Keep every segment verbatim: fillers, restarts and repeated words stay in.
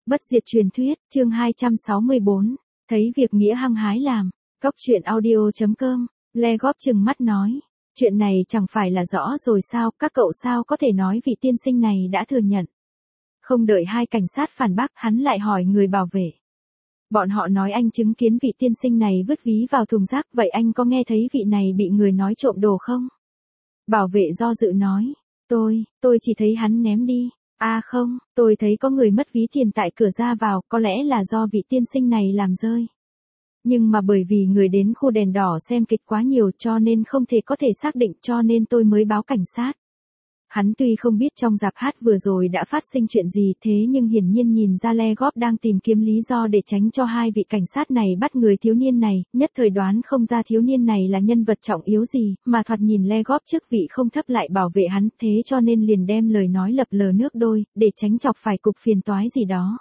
Bất diệt truyền thuyết, chương hai trăm sáu mươi bốn, thấy việc nghĩa hăng hái làm. Cóc truyện audio chấm com, Le góp chừng mắt nói. Chuyện này chẳng phải là rõ rồi sao, các cậu sao có thể nói vị tiên sinh này đã thừa nhận. Không đợi hai cảnh sát phản bác, hắn lại hỏi người bảo vệ. Bọn họ nói anh chứng kiến vị tiên sinh này vứt ví vào thùng rác, vậy anh có nghe thấy vị này bị người nói trộm đồ không? Bảo vệ do dự nói. Tôi, tôi chỉ thấy hắn ném đi. À không, tôi thấy có người mất ví tiền tại cửa ra vào, có lẽ là do vị tiên sinh này làm rơi. Nhưng mà bởi vì người đến khu đèn đỏ xem kịch quá nhiều cho nên không thể có thể xác định, cho nên tôi mới báo cảnh sát. Hắn tuy không biết trong rạp hát vừa rồi đã phát sinh chuyện gì, thế nhưng hiển nhiên nhìn ra Le Góp đang tìm kiếm lý do để tránh cho hai vị cảnh sát này bắt người thiếu niên này, nhất thời đoán không ra thiếu niên này là nhân vật trọng yếu gì, mà thoạt nhìn Le Góp chức vị không thấp lại bảo vệ hắn, thế cho nên liền đem lời nói lập lờ nước đôi, để tránh chọc phải cục phiền toái gì đó.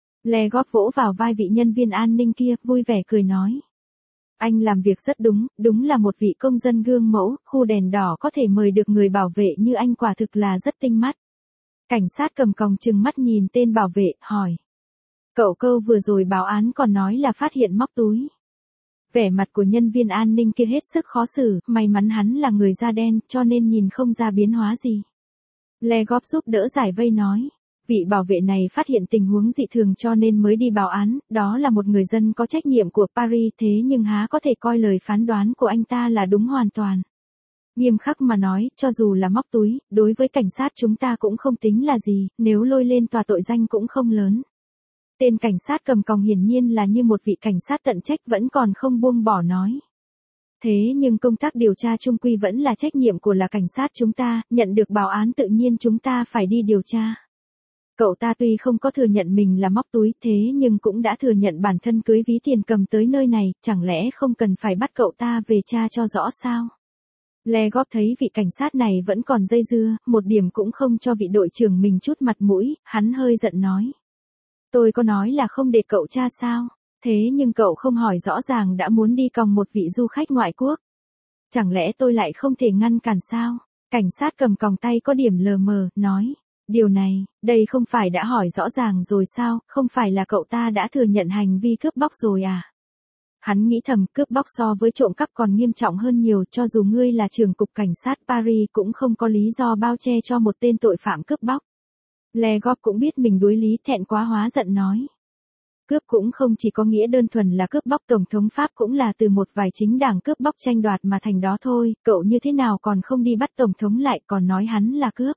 Le Góp vỗ vào vai vị nhân viên an ninh kia, vui vẻ cười nói. Anh làm việc rất đúng, đúng là một vị công dân gương mẫu, khu đèn đỏ có thể mời được người bảo vệ như anh quả thực là rất tinh mắt. Cảnh sát cầm còng trừng mắt nhìn tên bảo vệ, hỏi. Cậu câu vừa rồi báo án còn nói là phát hiện móc túi. Vẻ mặt của nhân viên an ninh kia hết sức khó xử, may mắn hắn là người da đen cho nên nhìn không ra biến hóa gì. Le Góp giúp đỡ giải vây nói. Vị bảo vệ này phát hiện tình huống dị thường cho nên mới đi báo án, đó là một người dân có trách nhiệm của Paris, thế nhưng há có thể coi lời phán đoán của anh ta là đúng hoàn toàn. Nghiêm khắc mà nói, cho dù là móc túi, đối với cảnh sát chúng ta cũng không tính là gì, nếu lôi lên tòa tội danh cũng không lớn. Tên cảnh sát cầm còng hiển nhiên là như một vị cảnh sát tận trách vẫn còn không buông bỏ nói. Thế nhưng công tác điều tra chung quy vẫn là trách nhiệm của là cảnh sát chúng ta, nhận được báo án tự nhiên chúng ta phải đi điều tra. Cậu ta tuy không có thừa nhận mình là móc túi, thế nhưng cũng đã thừa nhận bản thân cưới ví tiền cầm tới nơi này, chẳng lẽ không cần phải bắt cậu ta về tra cho rõ sao? Le Góp thấy vị cảnh sát này vẫn còn dây dưa, một điểm cũng không cho vị đội trưởng mình chút mặt mũi, hắn hơi giận nói. Tôi có nói là không để cậu tra sao? Thế nhưng cậu không hỏi rõ ràng đã muốn đi còng một vị du khách ngoại quốc. Chẳng lẽ tôi lại không thể ngăn cản sao? Cảnh sát cầm còng tay có điểm lờ mờ, nói. Điều này, đây không phải đã hỏi rõ ràng rồi sao, không phải là cậu ta đã thừa nhận hành vi cướp bóc rồi à? Hắn nghĩ thầm, cướp bóc so với trộm cắp còn nghiêm trọng hơn nhiều, cho dù ngươi là trưởng cục cảnh sát Paris cũng không có lý do bao che cho một tên tội phạm cướp bóc. Le Góp cũng biết mình đuối lý, thẹn quá hóa giận nói. Cướp cũng không chỉ có nghĩa đơn thuần là cướp bóc, Tổng thống Pháp cũng là từ một vài chính đảng cướp bóc tranh đoạt mà thành đó thôi, cậu như thế nào còn không đi bắt Tổng thống lại còn nói hắn là cướp.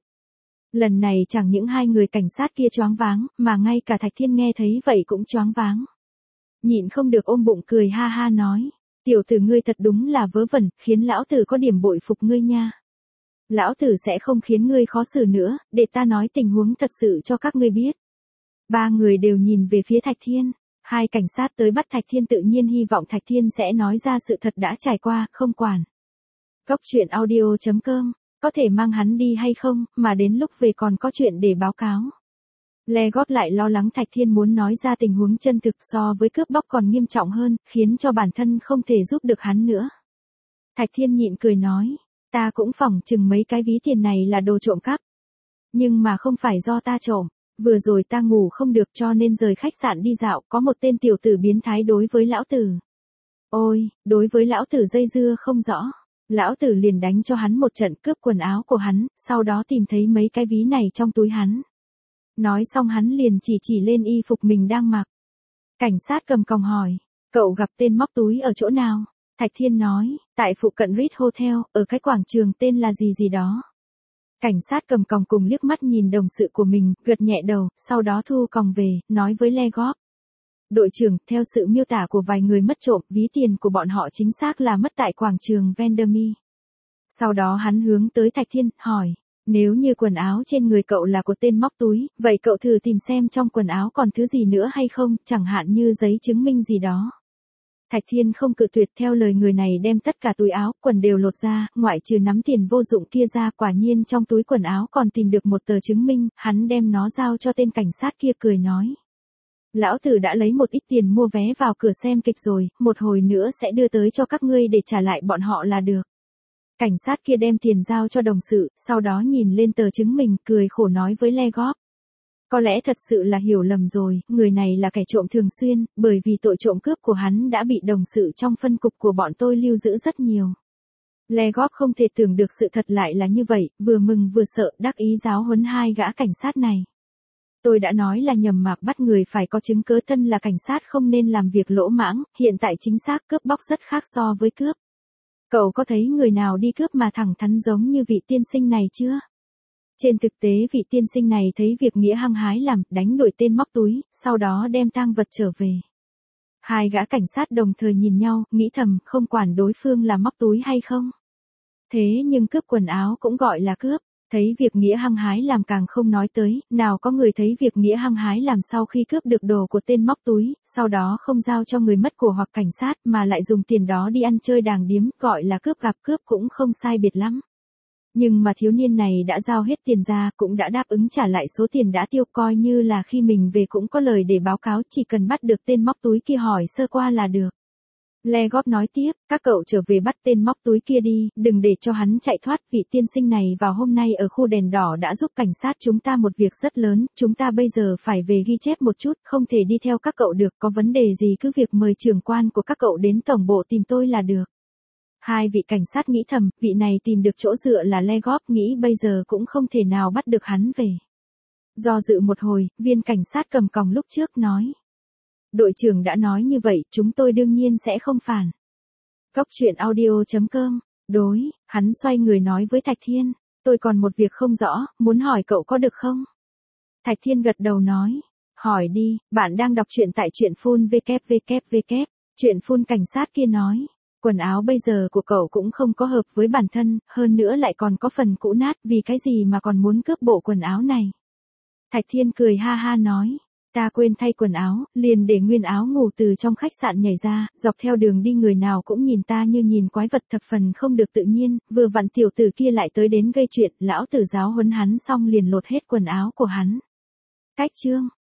Lần này chẳng những hai người cảnh sát kia choáng váng, mà ngay cả Thạch Thiên nghe thấy vậy cũng choáng váng. Nhịn không được ôm bụng cười ha ha nói, tiểu tử ngươi thật đúng là vớ vẩn, khiến lão tử có điểm bội phục ngươi nha. Lão tử sẽ không khiến ngươi khó xử nữa, để ta nói tình huống thật sự cho các ngươi biết. Ba người đều nhìn về phía Thạch Thiên, hai cảnh sát tới bắt Thạch Thiên tự nhiên hy vọng Thạch Thiên sẽ nói ra sự thật đã trải qua, không quản. Cóc truyện audio chấm com, có thể mang hắn đi hay không, mà đến lúc về còn có chuyện để báo cáo. Le Góp lại lo lắng Thạch Thiên muốn nói ra tình huống chân thực so với cướp bóc còn nghiêm trọng hơn, khiến cho bản thân không thể giúp được hắn nữa. Thạch Thiên nhịn cười nói, ta cũng phỏng chừng mấy cái ví tiền này là đồ trộm cắp. Nhưng mà không phải do ta trộm, vừa rồi ta ngủ không được cho nên rời khách sạn đi dạo, có một tên tiểu tử biến thái đối với lão tử. Ôi, đối với lão tử dây dưa không rõ. Lão tử liền đánh cho hắn một trận, cướp quần áo của hắn, sau đó tìm thấy mấy cái ví này trong túi hắn. Nói xong hắn liền chỉ chỉ lên y phục mình đang mặc. Cảnh sát cầm còng hỏi, cậu gặp tên móc túi ở chỗ nào? Thạch Thiên nói, tại phụ cận Ritz Hotel, ở cái quảng trường tên là gì gì đó. Cảnh sát cầm còng cùng liếc mắt nhìn đồng sự của mình, gật nhẹ đầu, sau đó thu còng về, nói với Le Góp. Đội trưởng, theo sự miêu tả của vài người mất trộm, ví tiền của bọn họ chính xác là mất tại quảng trường Vendôme. Sau đó hắn hướng tới Thạch Thiên, hỏi, nếu như quần áo trên người cậu là của tên móc túi, vậy cậu thử tìm xem trong quần áo còn thứ gì nữa hay không, chẳng hạn như giấy chứng minh gì đó. Thạch Thiên không cự tuyệt, theo lời người này đem tất cả túi áo, quần đều lột ra, ngoại trừ nắm tiền vô dụng kia ra, quả nhiên trong túi quần áo còn tìm được một tờ chứng minh, hắn đem nó giao cho tên cảnh sát kia cười nói. Lão tử đã lấy một ít tiền mua vé vào cửa xem kịch rồi, một hồi nữa sẽ đưa tới cho các ngươi để trả lại bọn họ là được. Cảnh sát kia đem tiền giao cho đồng sự, sau đó nhìn lên tờ chứng minh, cười khổ nói với Le Góp. Có lẽ thật sự là hiểu lầm rồi, người này là kẻ trộm thường xuyên, bởi vì tội trộm cướp của hắn đã bị đồng sự trong phân cục của bọn tôi lưu giữ rất nhiều. Legop không thể tưởng được sự thật lại là như vậy, vừa mừng vừa sợ, đắc ý giáo huấn hai gã cảnh sát này. Tôi đã nói là nhầm mạc bắt người phải có chứng cớ, thân là cảnh sát không nên làm việc lỗ mãng, hiện tại chính xác cướp bóc rất khác so với cướp. Cậu có thấy người nào đi cướp mà thẳng thắn giống như vị tiên sinh này chưa? Trên thực tế vị tiên sinh này thấy việc nghĩa hăng hái làm, đánh đuổi tên móc túi, sau đó đem tang vật trở về. Hai gã cảnh sát đồng thời nhìn nhau, nghĩ thầm, không quản đối phương là móc túi hay không. Thế nhưng cướp quần áo cũng gọi là cướp. Thấy việc nghĩa hăng hái làm càng không nói tới, nào có người thấy việc nghĩa hăng hái làm sau khi cướp được đồ của tên móc túi, sau đó không giao cho người mất của hoặc cảnh sát mà lại dùng tiền đó đi ăn chơi đàng điếm, gọi là cướp gặp cướp cũng không sai biệt lắm. Nhưng mà thiếu niên này đã giao hết tiền ra, cũng đã đáp ứng trả lại số tiền đã tiêu, coi như là khi mình về cũng có lời để báo cáo, chỉ cần bắt được tên móc túi kia hỏi sơ qua là được. Legop nói tiếp, các cậu trở về bắt tên móc túi kia đi, đừng để cho hắn chạy thoát, vị tiên sinh này vào hôm nay ở khu đèn đỏ đã giúp cảnh sát chúng ta một việc rất lớn, chúng ta bây giờ phải về ghi chép một chút, không thể đi theo các cậu được, có vấn đề gì cứ việc mời trưởng quan của các cậu đến tổng bộ tìm tôi là được. Hai vị cảnh sát nghĩ thầm, vị này tìm được chỗ dựa là Legop, nghĩ bây giờ cũng không thể nào bắt được hắn về. Do dự một hồi, viên cảnh sát cầm còng lúc trước nói. Đội trưởng đã nói như vậy, chúng tôi đương nhiên sẽ không phản. Góc truyện audio chấm com, đối, hắn xoay người nói với Thạch Thiên, tôi còn một việc không rõ, muốn hỏi cậu có được không? Thạch Thiên gật đầu nói, hỏi đi, bạn đang đọc truyện tại truyện phun vê kép vê kép vê kép, truyện phun cảnh sát kia nói, quần áo bây giờ của cậu cũng không có hợp với bản thân, hơn nữa lại còn có phần cũ nát, vì cái gì mà còn muốn cướp bộ quần áo này? Thạch Thiên cười ha ha nói. Ta quên thay quần áo, liền để nguyên áo ngủ từ trong khách sạn nhảy ra, dọc theo đường đi người nào cũng nhìn ta như nhìn quái vật, thập phần không được tự nhiên, vừa vặn tiểu tử kia lại tới đến gây chuyện, lão tử giáo huấn hắn xong liền lột hết quần áo của hắn. Cách chương